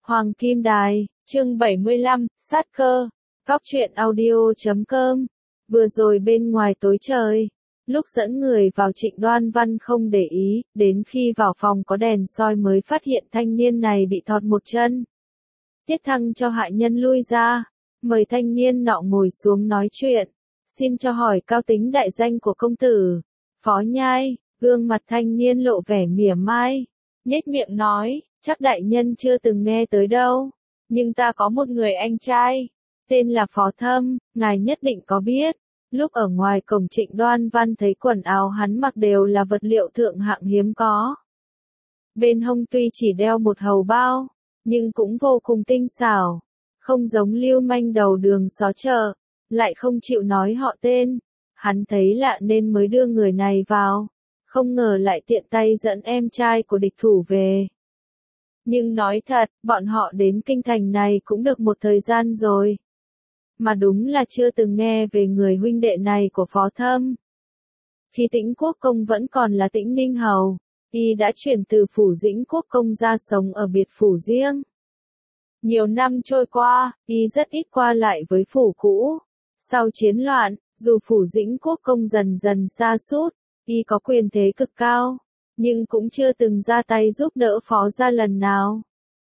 Hoàng Kim Đài, chương 75, sát cơ. Góc truyện audio.com. Vừa rồi bên ngoài tối trời, lúc dẫn người vào Trịnh Đoan Văn không để ý, đến khi vào phòng có đèn soi mới phát hiện thanh niên này bị thọt một chân. Tiết Thăng cho hạ nhân lui ra, mời thanh niên nọ ngồi xuống nói chuyện. Xin cho hỏi cao tính đại danh của công tử. Phó Nhai, gương mặt thanh niên lộ vẻ mỉa mai, nhếch miệng nói, chắc đại nhân chưa từng nghe tới đâu, nhưng ta có một người anh trai, tên là Phó Thâm, ngài nhất định có biết. Lúc ở ngoài cổng Trịnh Đoan Văn thấy quần áo hắn mặc đều là vật liệu thượng hạng hiếm có. Bên hông tuy chỉ đeo một hầu bao, nhưng cũng vô cùng tinh xảo, không giống lưu manh đầu đường xó chợ, lại không chịu nói họ tên. Hắn thấy lạ nên mới đưa người này vào, không ngờ lại tiện tay dẫn em trai của địch thủ về. Nhưng nói thật, bọn họ đến kinh thành này cũng được một thời gian rồi, mà đúng là chưa từng nghe về người huynh đệ này của Phó Thâm. Khi Tĩnh Quốc Công vẫn còn là Tĩnh Ninh Hầu, y đã chuyển từ phủ Dĩnh Quốc Công ra sống ở biệt phủ riêng. Nhiều năm trôi qua, y rất ít qua lại với phủ cũ. Sau chiến loạn, dù phủ Dĩnh Quốc Công dần dần sa sút, y có quyền thế cực cao, nhưng cũng chưa từng ra tay giúp đỡ Phó gia lần nào.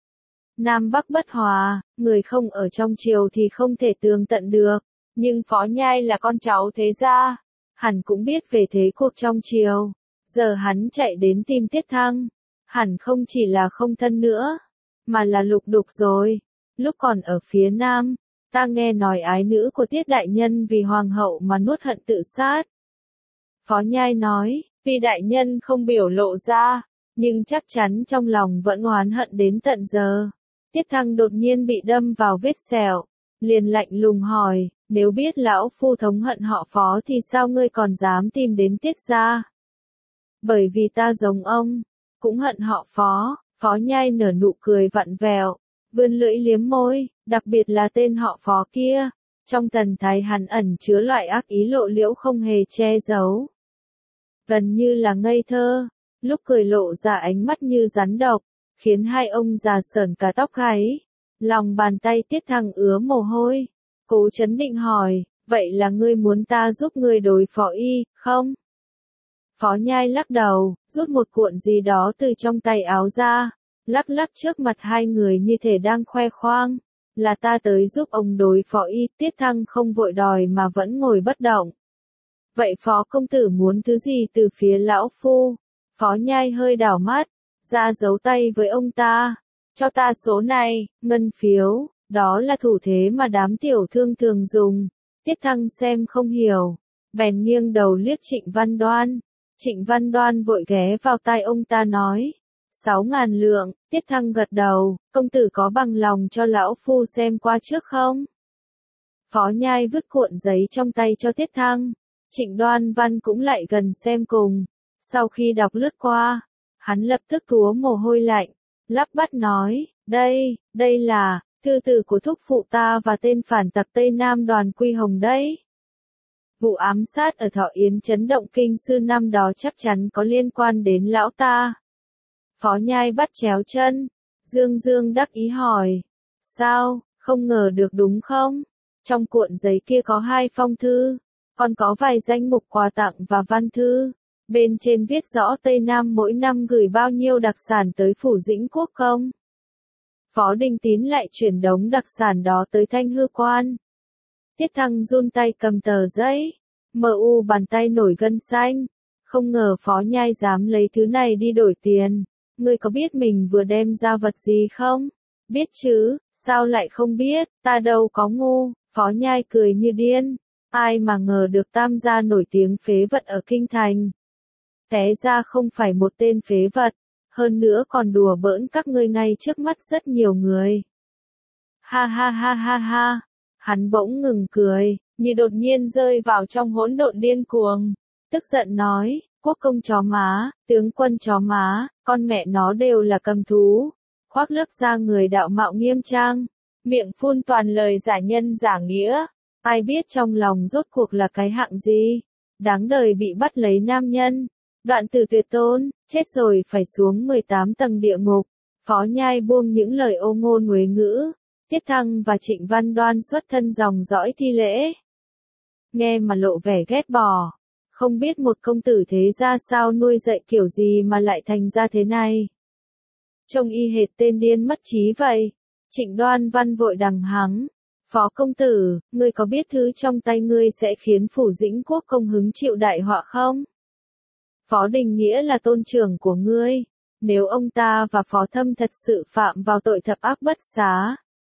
Nam Bắc bất hòa, người không ở trong triều thì không thể tường tận được, nhưng Phó Nhai là con cháu thế gia, hẳn cũng biết về thế cuộc trong triều. Giờ hắn chạy đến tìm Tiết Thăng, hẳn không chỉ là không thân nữa, mà là lục đục rồi. Lúc còn ở phía Nam, ta nghe nói ái nữ của Tiết đại nhân vì hoàng hậu mà nuốt hận tự sát. Phó Nhai nói, tuy đại nhân không biểu lộ ra, nhưng chắc chắn trong lòng vẫn oán hận đến tận giờ. Tiết Thăng đột nhiên bị đâm vào vết sẹo, liền lạnh lùng hỏi, nếu biết lão phu thống hận họ Phó thì sao ngươi còn dám tìm đến Tiết gia? Bởi vì ta giống ông, cũng hận họ Phó. Phó Nhai nở nụ cười vặn vẹo, vươn lưỡi liếm môi, đặc biệt là tên họ Phó kia, trong thần thái hắn ẩn chứa loại ác ý lộ liễu không hề che giấu. Gần như là ngây thơ, lúc cười lộ ra ánh mắt như rắn độc, khiến hai ông già sởn cả tóc gáy. Lòng bàn tay Tiết Thăng ứa mồ hôi, cố chấn định hỏi, vậy là ngươi muốn ta giúp ngươi đối phó y, không? Phó Nhai lắc đầu, rút một cuộn gì đó từ trong tay áo ra, lắc lắc trước mặt hai người như thể đang khoe khoang, là ta tới giúp ông đối phó y. Tiết Thăng không vội đòi mà vẫn ngồi bất động. Vậy Phó công tử muốn thứ gì từ phía lão phu? Phó Nhai hơi đảo mắt, ra giấu tay với ông ta, cho ta số này, ngân phiếu, đó là thủ thế mà đám tiểu thương thường dùng. Tiết Thăng xem không hiểu, bèn nghiêng đầu liếc Trịnh Văn Đoan. Trịnh Văn Đoan vội ghé vào tai ông ta nói, 6.000 lượng. Tiết Thăng gật đầu, công tử có bằng lòng cho lão phu xem qua trước không? Phó Nhai vứt cuộn giấy trong tay cho Tiết Thăng, Trịnh Đoan Văn cũng lại gần xem cùng. Sau khi đọc lướt qua, hắn lập tức túa mồ hôi lạnh, lắp bắp nói, đây là thư từ của thúc phụ ta và tên phản tặc Tây Nam Đoàn Quy Hồng đấy. Vụ ám sát ở Thọ Yến chấn động kinh sư năm đó chắc chắn có liên quan đến lão ta. Phó Nhai bắt chéo chân, dương đắc ý hỏi, sao, không ngờ được đúng không? Trong cuộn giấy kia có 2 phong thư, còn có vài danh mục quà tặng và văn thư. Bên trên viết rõ Tây Nam mỗi năm gửi bao nhiêu đặc sản tới phủ Dĩnh Quốc Công. Phó Đinh Tín lại chuyển đống đặc sản đó tới Thanh Hư Quan. Tiết Thăng run tay cầm tờ giấy, bàn tay nổi gân xanh. Không ngờ Phó Nhai dám lấy thứ này đi đổi tiền. Ngươi có biết mình vừa đem ra vật gì không? Biết chứ, sao lại không biết, ta đâu có ngu. Phó Nhai cười như điên. Ai mà ngờ được Tam gia nổi tiếng phế vật ở kinh thành. Té ra không phải một tên phế vật, hơn nữa còn đùa bỡn các ngươi ngay trước mắt rất nhiều người. Ha ha ha ha ha, hắn bỗng ngừng cười, như đột nhiên rơi vào trong hỗn độn điên cuồng, tức giận nói, quốc công chó má, tướng quân chó má, con mẹ nó đều là cầm thú, khoác lác ra người đạo mạo nghiêm trang, miệng phun toàn lời giả nhân giả nghĩa, ai biết trong lòng rốt cuộc là cái hạng gì, đáng đời bị bắt lấy nam nhân. Đoạn Tử Tuyệt Tôn, chết rồi phải xuống 18 tầng địa ngục, Phó Nhai buông những lời ô ngôn uế ngữ, Tiết Thăng và Trịnh Văn Đoan xuất thân dòng dõi Thi Lễ. Nghe mà lộ vẻ ghét bỏ, không biết một công tử thế ra sao nuôi dạy kiểu gì mà lại thành ra thế này. Trông y hệt tên điên mất trí vậy. Trịnh Đoan Văn vội đằng hắng. Phó công tử, ngươi có biết thứ trong tay ngươi sẽ khiến Phủ Dĩnh Quốc công hứng chịu đại họa không? Phó Đình Nghĩa là tôn trưởng của ngươi. Nếu ông ta và Phó Thâm thật sự phạm vào tội thập ác bất xá,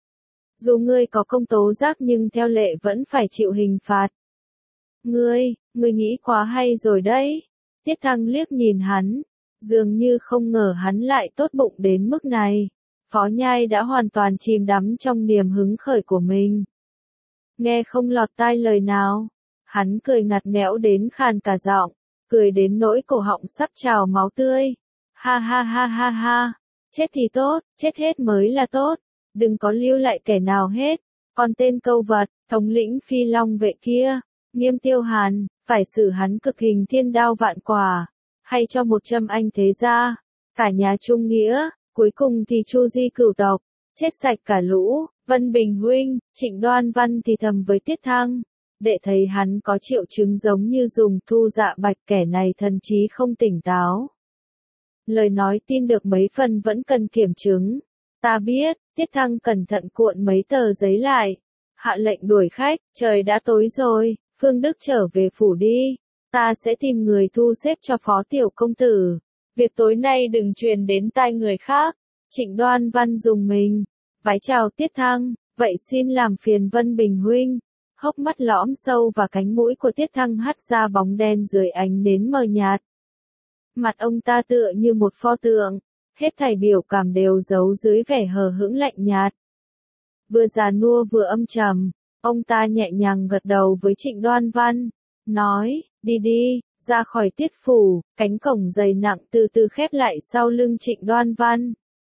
dù ngươi có công tố giác nhưng theo lệ vẫn phải chịu hình phạt. Ngươi nghĩ quá hay rồi đấy. Tiết Thăng liếc nhìn hắn, dường như không ngờ hắn lại tốt bụng đến mức này. Phó Nhai đã hoàn toàn chìm đắm trong niềm hứng khởi của mình. Nghe không lọt tai lời nào, hắn cười ngặt nghẽo đến khàn cả giọng, cười đến nỗi cổ họng sắp trào máu tươi. Ha ha ha ha ha, chết thì tốt, chết hết mới là tốt, đừng có lưu lại kẻ nào hết. Còn tên câu vật, thống lĩnh Phi Long vệ kia, Nghiêm Tiêu Hàn, phải xử hắn cực hình thiên đao vạn quả, hay cho một châm anh thế gia, cả nhà trung nghĩa, cuối cùng thì chu di cửu tộc, chết sạch cả lũ. Vân Bình huynh, Trịnh Đoan Văn thì thầm với Tiết Thăng, để thấy hắn có triệu chứng giống như dùng thu dạ bạch, kẻ này thần trí không tỉnh táo. Lời nói tin được mấy phần vẫn cần kiểm chứng. Ta biết. Tiết Thăng cẩn thận cuộn mấy tờ giấy lại, hạ lệnh đuổi khách. Trời đã tối rồi, Phương Đức trở về phủ đi, ta sẽ tìm người thu xếp cho Phó tiểu công tử. Việc tối nay đừng truyền đến tai người khác. Trịnh Đoan Văn dùng mình, vái chào Tiết Thăng, vậy xin làm phiền Vân Bình huynh. Hốc mắt lõm sâu và cánh mũi của Tiết Thăng hắt ra bóng đen dưới ánh nến mờ nhạt. Mặt ông ta tựa như một pho tượng, hết thảy biểu cảm đều giấu dưới vẻ hờ hững lạnh nhạt. Vừa già nua vừa âm trầm, ông ta nhẹ nhàng gật đầu với Trịnh Đoan Văn, nói, đi đi, ra khỏi Tiết phủ. Cánh cổng dày nặng từ từ khép lại sau lưng Trịnh Đoan Văn.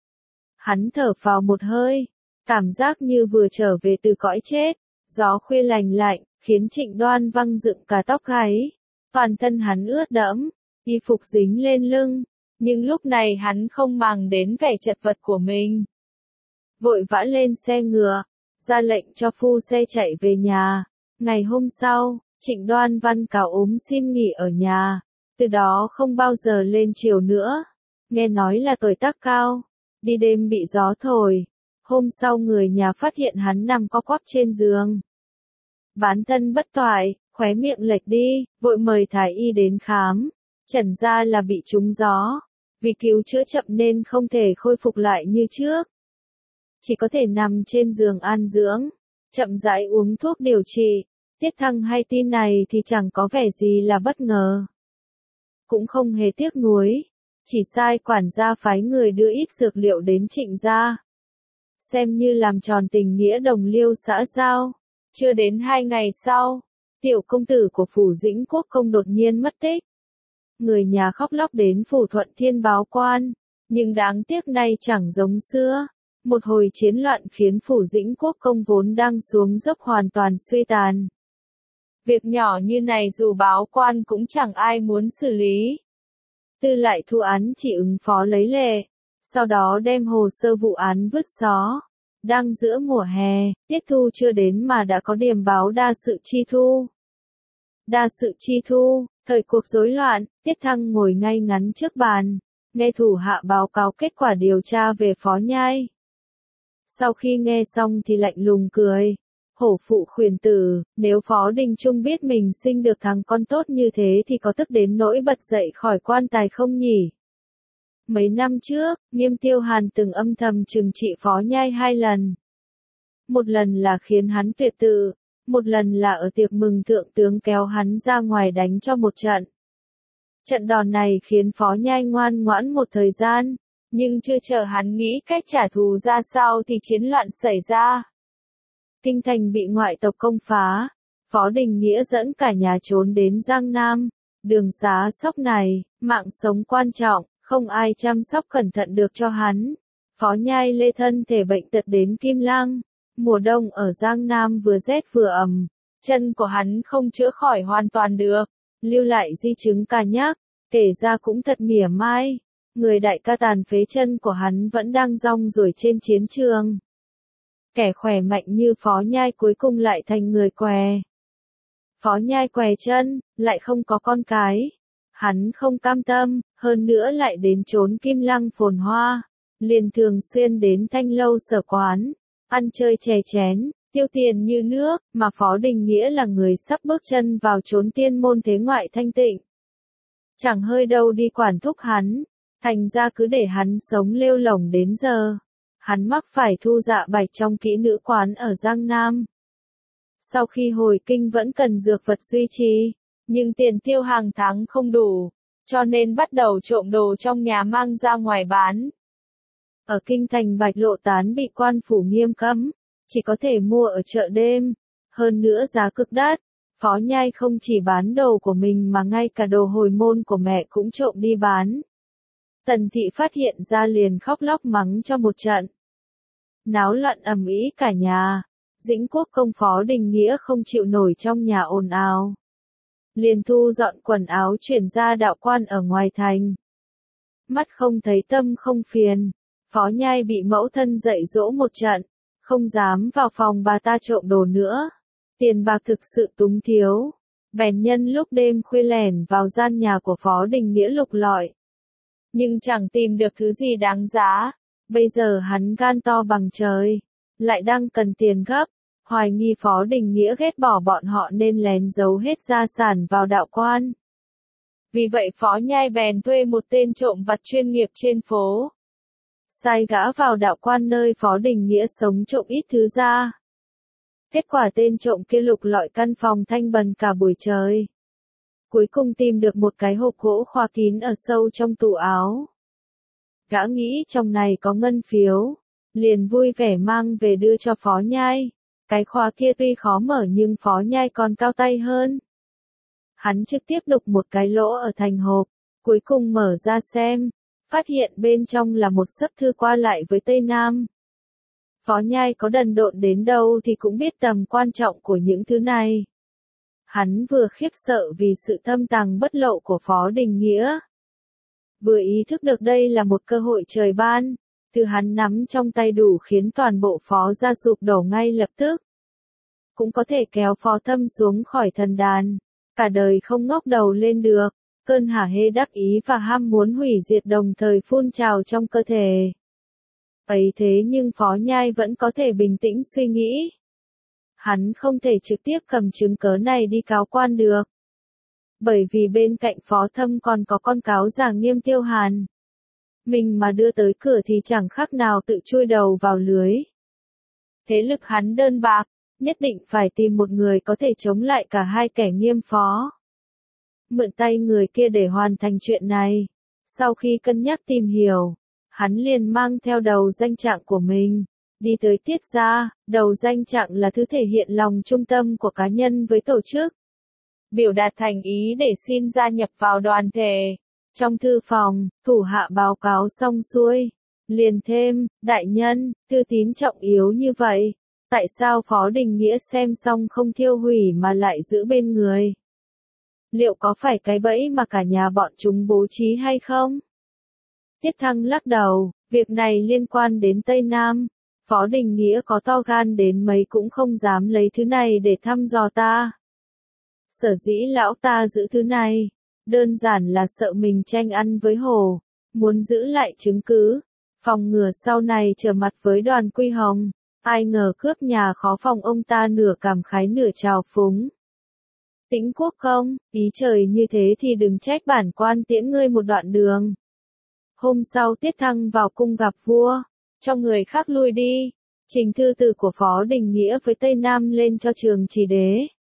Hắn thở phào một hơi, cảm giác như vừa trở về từ cõi chết. Gió khuya lành lạnh, khiến Trịnh Đoan Văn dựng cả tóc gáy. Toàn thân hắn ướt đẫm, y phục dính lên lưng, nhưng lúc này hắn không màng đến vẻ chật vật của mình. Vội vã lên xe ngựa, ra lệnh cho phu xe chạy về nhà. Ngày hôm sau, Trịnh Đoan Văn cáo ốm xin nghỉ ở nhà, từ đó không bao giờ lên triều nữa. Nghe nói là tuổi tác cao, đi đêm bị gió thổi. Hôm sau người nhà phát hiện hắn nằm co quắp trên giường. Bán thân bất toại, khóe miệng lệch đi, vội mời thái y đến khám. Chẩn ra là bị trúng gió, vì cứu chữa chậm nên không thể khôi phục lại như trước. Chỉ có thể nằm trên giường an dưỡng, chậm rãi uống thuốc điều trị. Tiết Thăng hay tin này thì chẳng có vẻ gì là bất ngờ. Cũng không hề tiếc nuối, chỉ sai quản gia phái người đưa ít dược liệu đến Trịnh gia, xem như làm tròn tình nghĩa đồng liêu xã giao. Chưa đến 2 ngày sau, tiểu công tử của Phủ Dĩnh Quốc công đột nhiên mất tích. Người nhà khóc lóc đến Phủ Thuận Thiên báo quan, nhưng đáng tiếc nay chẳng giống xưa. Một hồi chiến loạn khiến Phủ Dĩnh Quốc công vốn đang xuống dốc hoàn toàn suy tàn. Việc nhỏ như này dù báo quan cũng chẳng ai muốn xử lý. Tư lại thu án chỉ ứng phó lấy lệ, sau đó đem hồ sơ vụ án vứt xó. Đang giữa mùa hè, tiết thu chưa đến mà đã có điềm báo đa sự chi thu. Đa sự chi thu, thời cuộc rối loạn, Tiết Thăng ngồi ngay ngắn trước bàn, nghe thủ hạ báo cáo kết quả điều tra về Phó Nhai. Sau khi nghe xong thì lạnh lùng cười. Hổ phụ khuyển tử, nếu Phó Đình Trung biết mình sinh được thằng con tốt như thế thì có tức đến nỗi bật dậy khỏi quan tài không nhỉ? Mấy năm trước, Nghiêm Tiêu Hàn từng âm thầm trừng trị Phó Nhai 2 lần. Một lần là khiến hắn tuyệt tự, một lần là ở tiệc mừng thượng tướng kéo hắn ra ngoài đánh cho một trận. Trận đòn này khiến Phó Nhai ngoan ngoãn một thời gian, nhưng chưa chờ hắn nghĩ cách trả thù ra sao thì chiến loạn xảy ra. Kinh thành bị ngoại tộc công phá, Phó Đình Nghĩa dẫn cả nhà trốn đến Giang Nam. Đường xá sóc này, mạng sống quan trọng, không ai chăm sóc cẩn thận được cho hắn. Phó Nhai lê thân thể bệnh tật đến Kim Lang. Mùa đông ở Giang Nam vừa rét vừa ẩm, chân của hắn không chữa khỏi hoàn toàn được, lưu lại di chứng cả nhác, kể ra cũng thật mỉa mai. người đại ca tàn phế chân của hắn vẫn đang rong ruổi trên chiến trường. Kẻ khỏe mạnh như Phó Nhai cuối cùng lại thành người què. Phó Nhai què chân, lại không có con cái. Hắn không cam tâm, hơn nữa lại đến chốn Kim Lăng phồn hoa, liền thường xuyên đến Thanh lâu sở quán, ăn chơi chè chén, tiêu tiền như nước, mà Phó Đình Nghĩa là người sắp bước chân vào chốn tiên môn thế ngoại thanh tịnh. Chẳng hơi đâu đi quản thúc hắn, thành ra cứ để hắn sống lêu lổng đến giờ. Hắn mắc phải Thu Dạ Bạch trong kỹ nữ quán ở Giang Nam. Sau khi hồi kinh vẫn cần dược vật duy trì, nhưng tiền tiêu hàng tháng không đủ, cho nên bắt đầu trộm đồ trong nhà mang ra ngoài bán. Ở kinh thành Bạch Lộ Tán bị quan phủ nghiêm cấm, chỉ có thể mua ở chợ đêm, hơn nữa giá cực đắt. Phó Nhai không chỉ bán đồ của mình mà ngay cả đồ hồi môn của mẹ cũng trộm đi bán. Tần thị phát hiện ra liền khóc lóc mắng cho một trận. Náo loạn ầm ĩ cả nhà, Dĩnh Quốc công Phó Đình Nghĩa không chịu nổi trong nhà ồn ào. Liền thu dọn quần áo chuyển ra đạo quan ở ngoài thành. Mắt không thấy tâm không phiền, Phó Nhai bị mẫu thân dạy dỗ một trận, không dám vào phòng bà ta trộm đồ nữa. Tiền bạc thực sự túng thiếu, bèn nhân lúc đêm khuya lẻn vào gian nhà của Phó Đình Nghĩa lục lọi. Nhưng chẳng tìm được thứ gì đáng giá, bây giờ hắn gan to bằng trời, lại đang cần tiền gấp, hoài nghi Phó Đình Nghĩa ghét bỏ bọn họ nên lén giấu hết gia sản vào đạo quan. Vì vậy Phó Nhai bèn thuê một tên trộm vặt chuyên nghiệp trên phố. Sai gã vào đạo quan nơi Phó Đình Nghĩa sống trộm ít thứ ra. Kết quả tên trộm kia lục lọi căn phòng thanh bần cả buổi trời. Cuối cùng tìm được một cái hộp gỗ khóa kín ở sâu trong tủ áo. Gã nghĩ trong này có ngân phiếu, liền vui vẻ mang về đưa cho Phó Nhai. Cái khóa kia tuy khó mở nhưng Phó Nhai còn cao tay hơn. Hắn trực tiếp đục một cái lỗ ở thành hộp, cuối cùng mở ra xem, phát hiện bên trong là một xấp thư qua lại với Tây Nam. Phó Nhai có đần độn đến đâu thì cũng biết tầm quan trọng của những thứ này. Hắn vừa khiếp sợ vì sự thâm tàng bất lộ của Phó Đình Nghĩa, vừa ý thức được đây là một cơ hội trời ban, thứ hắn nắm trong tay đủ khiến toàn bộ Phó gia sụp đổ ngay lập tức. Cũng có thể kéo Phó Thâm xuống khỏi thần đàn, cả đời không ngóc đầu lên được, cơn hả hê đắc ý và ham muốn hủy diệt đồng thời phun trào trong cơ thể. Ấy thế nhưng Phó Nhai vẫn có thể bình tĩnh suy nghĩ. Hắn không thể trực tiếp cầm chứng cớ này đi cáo quan được. Bởi vì bên cạnh Phó Thâm còn có con cáo già Nghiêm Tiêu Hàn. Mình mà đưa tới cửa thì chẳng khác nào tự chui đầu vào lưới. Thế lực hắn đơn bạc, nhất định phải tìm một người có thể chống lại cả hai kẻ Nghiêm Phó. Mượn tay người kia để hoàn thành chuyện này. Sau khi cân nhắc tìm hiểu, hắn liền mang theo đầu danh trạng của mình, đi tới Tiết gia. Đầu danh trạng là thứ thể hiện lòng trung tâm của cá nhân với tổ chức. Biểu đạt thành ý để xin gia nhập vào đoàn thể. Trong thư phòng, thủ hạ báo cáo xong xuôi, liền thêm, đại nhân, thư tín trọng yếu như vậy, tại sao Phó Đình Nghĩa xem xong không thiêu hủy mà lại giữ bên người? Liệu có phải cái bẫy mà cả nhà bọn chúng bố trí hay không? Tiết Thăng lắc đầu, việc này liên quan đến Tây Nam, Phó Đình Nghĩa có to gan đến mấy cũng không dám lấy thứ này để thăm dò ta. Sở dĩ lão ta giữ thứ này, đơn giản là sợ mình tranh ăn với hổ, muốn giữ lại chứng cứ, phòng ngừa sau này trở mặt với Đoàn Quy Hồng, ai ngờ cướp nhà khó phòng ông ta nửa cảm khái nửa trào phúng. Tĩnh Quốc công, ý trời như thế thì đừng trách bản quan tiễn ngươi một đoạn đường. Hôm sau Tiết Thăng vào cung gặp vua, cho người khác lui đi, trình thư từ của Phó Đình Nghĩa với Tây Nam lên cho Trường Chỉ Đế.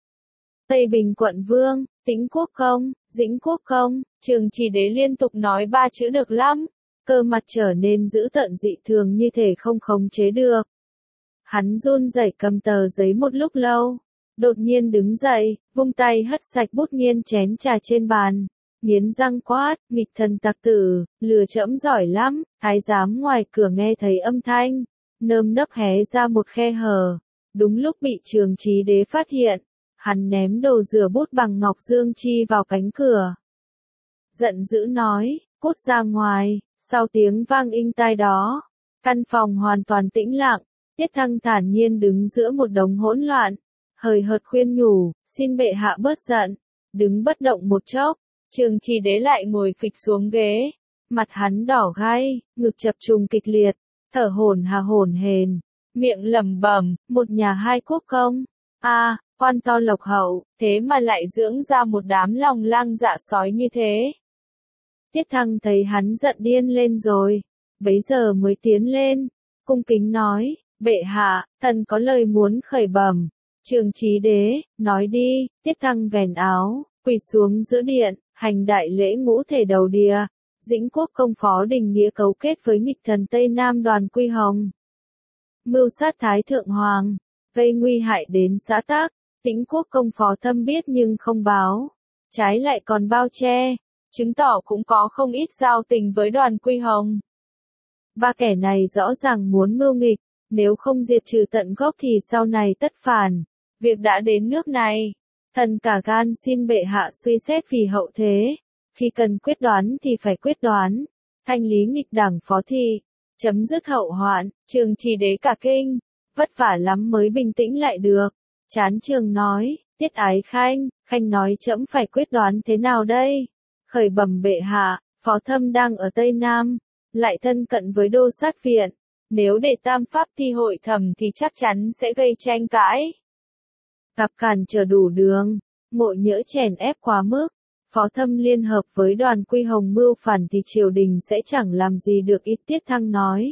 Tây Bình quận vương, Tĩnh Quốc công, Dĩnh Quốc công, Trường Chỉ Đế liên tục nói ba chữ được lắm, cơ mặt trở nên dữ tợn dị thường như thể không khống chế được. Hắn run rẩy cầm tờ giấy một lúc lâu, đột nhiên đứng dậy, vung tay hất sạch bút nghiên chén trà trên bàn, nghiến răng quát, nghịch thần tặc tử, lừa trẫm giỏi lắm. Thái giám ngoài cửa nghe thấy âm thanh, nơm nớp hé ra một khe hở, đúng lúc bị Trường Chí Đế phát hiện, hắn ném đồ rửa bút bằng ngọc dương chi vào cánh cửa. Giận dữ nói, cút ra ngoài, Sau tiếng vang inh tai đó, căn phòng hoàn toàn tĩnh lặng, Tiết Thăng thản nhiên đứng giữa một đống hỗn loạn, hời hợt khuyên nhủ, xin bệ hạ bớt giận, đứng bất động một chốc, Trường Trì Đế lại ngồi phịch xuống ghế, mặt hắn đỏ gai, ngực chập trùng kịch liệt, thở hổn hển, miệng lẩm bẩm, một nhà hai quốc công, quan to lộc hậu, thế mà lại dưỡng ra một đám lòng lang dạ sói như thế. Tiết Thăng thấy hắn giận điên lên rồi, bấy giờ mới tiến lên, cung kính nói, bệ hạ, thần có lời muốn khởi bẩm. Trường Trí Đế, nói đi. Tiết Thăng vèn áo, quỳ xuống giữa điện, hành đại lễ ngũ thể đầu đìa. Dĩnh Quốc công Phó Đình Nghĩa cấu kết với nghịch thần Tây Nam Đoàn Quy Hồng, mưu sát Thái Thượng Hoàng, gây nguy hại đến xã tắc. Dĩnh Quốc công Phó Thâm biết nhưng không báo, trái lại còn bao che, chứng tỏ cũng có không ít giao tình với Đoàn Quy Hồng. Ba kẻ này rõ ràng muốn mưu nghịch, nếu không diệt trừ tận gốc thì sau này tất phản. Việc đã đến nước này, thần cả gan xin bệ hạ suy xét vì hậu thế. Khi cần quyết đoán thì phải quyết đoán, thanh lý nghịch đảng phó thị, chấm dứt hậu hoạn. Trường Trì Đế cả kinh, vất vả lắm mới bình tĩnh lại được. Chán trường nói, Tiết Ái Khanh nói trẫm phải quyết đoán thế nào đây? Khởi bẩm bệ hạ, Phó Thâm đang ở Tây Nam, lại thân cận với Đô Sát Viện. Nếu để Tam Pháp thi hội thẩm thì chắc chắn sẽ gây tranh cãi. Gặp cản trở đủ đường, ngộ nhỡ chèn ép quá mức, Phó Thâm liên hợp với Đoàn Quy Hồng mưu phản thì triều đình sẽ chẳng làm gì được. Ít Tiết Thăng nói.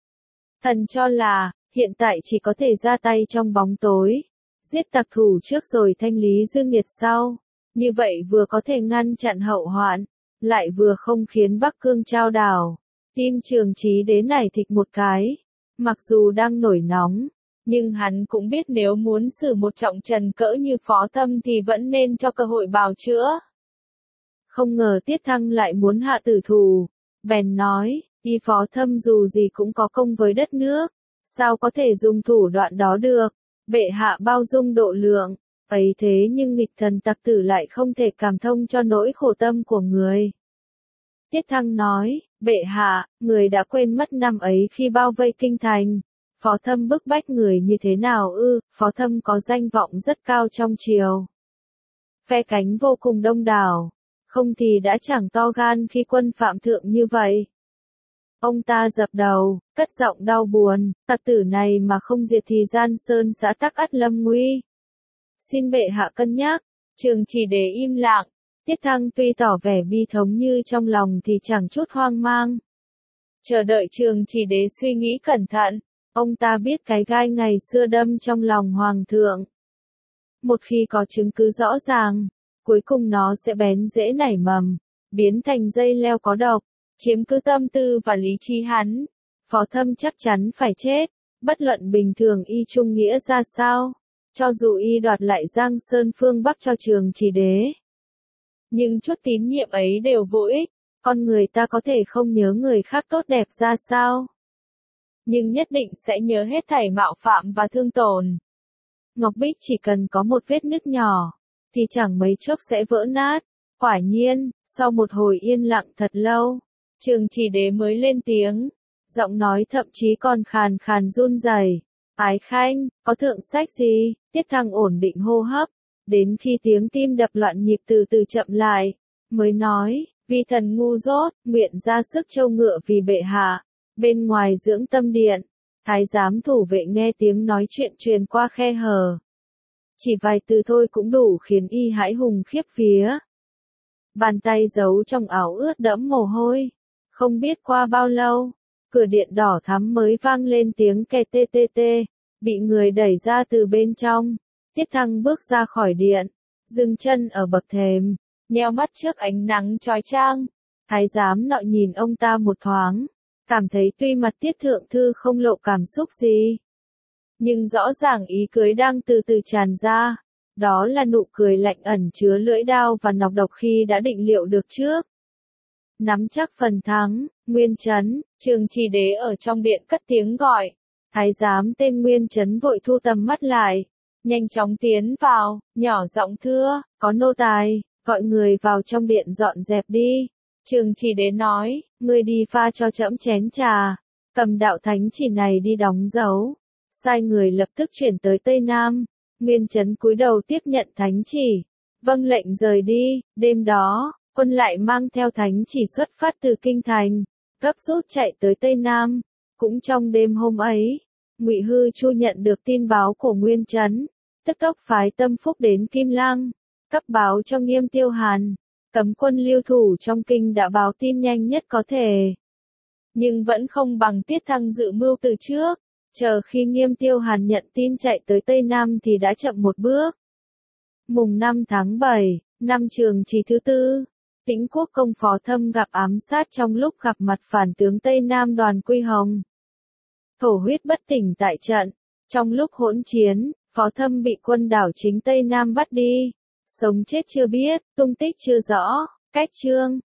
Thần cho là, hiện tại chỉ có thể ra tay trong bóng tối, giết tặc thủ trước rồi thanh lý dương nghiệt sau. Như vậy vừa có thể ngăn chặn hậu hoạn, lại vừa không khiến Bắc Cương trao đảo. Tim Trường Trí Đế nảy thịch một cái, mặc dù đang nổi nóng, nhưng hắn cũng biết nếu muốn xử một trọng trần cỡ như Phó Thâm thì vẫn nên cho cơ hội bào chữa. Không ngờ Tiết Thăng lại muốn hạ tử thủ, bèn nói, y Phó Thâm dù gì cũng có công với đất nước, sao có thể dùng thủ đoạn đó được, bệ hạ bao dung độ lượng, ấy thế nhưng nghịch thần tặc tử lại không thể cảm thông cho nỗi khổ tâm của người. Tiết Thăng nói, bệ hạ, người đã quên mất năm ấy khi bao vây kinh thành, Phó Thâm bức bách người như thế nào ư? Phó Thâm có danh vọng rất cao trong triều, phe cánh vô cùng đông đảo, không thì đã chẳng to gan khi quân phạm thượng như vậy. Ông ta dập đầu, cất giọng đau buồn, tặc tử này mà không diệt thì Gian Sơn xã tắc ắt lâm nguy. Xin bệ hạ cân nhắc. Trường Trì Đế im lặng. Tiết Thăng tuy tỏ vẻ bi thống như trong lòng thì chẳng chút hoang mang. Chờ đợi Trường Trì Đế suy nghĩ cẩn thận, ông ta biết cái gai ngày xưa đâm trong lòng hoàng thượng. Một khi có chứng cứ rõ ràng, cuối cùng nó sẽ bén rễ nảy mầm, biến thành dây leo có độc, chiếm cứ tâm tư và lý trí hắn. Phó Thâm chắc chắn phải chết, bất luận bình thường y trung nghĩa ra sao, cho dù y đoạt lại Giang Sơn phương Bắc cho Trường Trì Đế. Nhưng chút tín nhiệm ấy đều vô ích, con người ta có thể không nhớ người khác tốt đẹp ra sao, nhưng nhất định sẽ nhớ hết thảy mạo phạm và thương tổn. Ngọc Bích chỉ cần có một vết nứt nhỏ, thì chẳng mấy chốc sẽ vỡ nát. Quả nhiên, sau một hồi yên lặng thật lâu, Trường Trì Đế mới lên tiếng, giọng nói thậm chí còn khàn khàn run rẩy. Ái Khanh, có thượng sách gì? Tiết Thăng ổn định hô hấp, đến khi tiếng tim đập loạn nhịp từ từ chậm lại, mới nói, vì thần ngu dốt, nguyện ra sức trâu ngựa vì bệ hạ. Bên ngoài dưỡng tâm điện, thái giám thủ vệ nghe tiếng nói chuyện truyền qua khe hở. Chỉ vài từ thôi cũng đủ khiến y hãi hùng khiếp vía. Bàn tay giấu trong áo ướt đẫm mồ hôi. Không biết qua bao lâu, cửa điện đỏ thắm mới vang lên tiếng kè tê tê tê, bị người đẩy ra từ bên trong. Tiết Thăng bước ra khỏi điện, dừng chân ở bậc thềm, nheo mắt trước ánh nắng chói chang. Thái giám nọ nhìn ông ta một thoáng, cảm thấy tuy mặt Tiết Thượng Thư không lộ cảm xúc gì, nhưng rõ ràng ý cười đang từ từ tràn ra. Đó là nụ cười lạnh ẩn chứa lưỡi đao và nọc độc khi đã định liệu được trước. Nắm chắc phần thắng, Nguyên Chấn. Trường Trì Đế ở trong điện cất tiếng gọi. Thái giám tên Nguyên Chấn vội thu tầm mắt lại, nhanh chóng tiến vào, nhỏ giọng thưa, có nô tài, gọi người vào trong điện dọn dẹp đi. Trường Chỉ Đế nói, ngươi đi pha cho trẫm chén trà, cầm đạo thánh chỉ này đi đóng dấu. Sai người lập tức chuyển tới Tây Nam, Nguyên Chấn cúi đầu tiếp nhận thánh chỉ. Vâng lệnh rời đi, đêm đó, quân lại mang theo thánh chỉ xuất phát từ Kinh Thành, gấp rút chạy tới Tây Nam. Cũng trong đêm hôm ấy, Ngụy Hư Chu nhận được tin báo của Nguyên Chấn, tức tốc phái Tâm Phúc đến Kim Lăng, cấp báo cho Nghiêm Tiêu Hàn. Cấm quân lưu thủ trong kinh đã báo tin nhanh nhất có thể. Nhưng vẫn không bằng Tiết Thăng dự mưu từ trước, chờ khi Nghiêm Tiêu Hàn nhận tin chạy tới Tây Nam thì đã chậm một bước. Mùng 5 tháng 7, năm Trường Chỉ thứ tư, Tĩnh Quốc công Phó Thâm gặp ám sát trong lúc gặp mặt phản tướng Tây Nam Đoàn Quy Hồng. Thổ huyết bất tỉnh tại trận, trong lúc hỗn chiến, Phó Thâm bị quân đảo chính Tây Nam bắt đi. Sống chết chưa biết, tung tích chưa rõ, cách chương.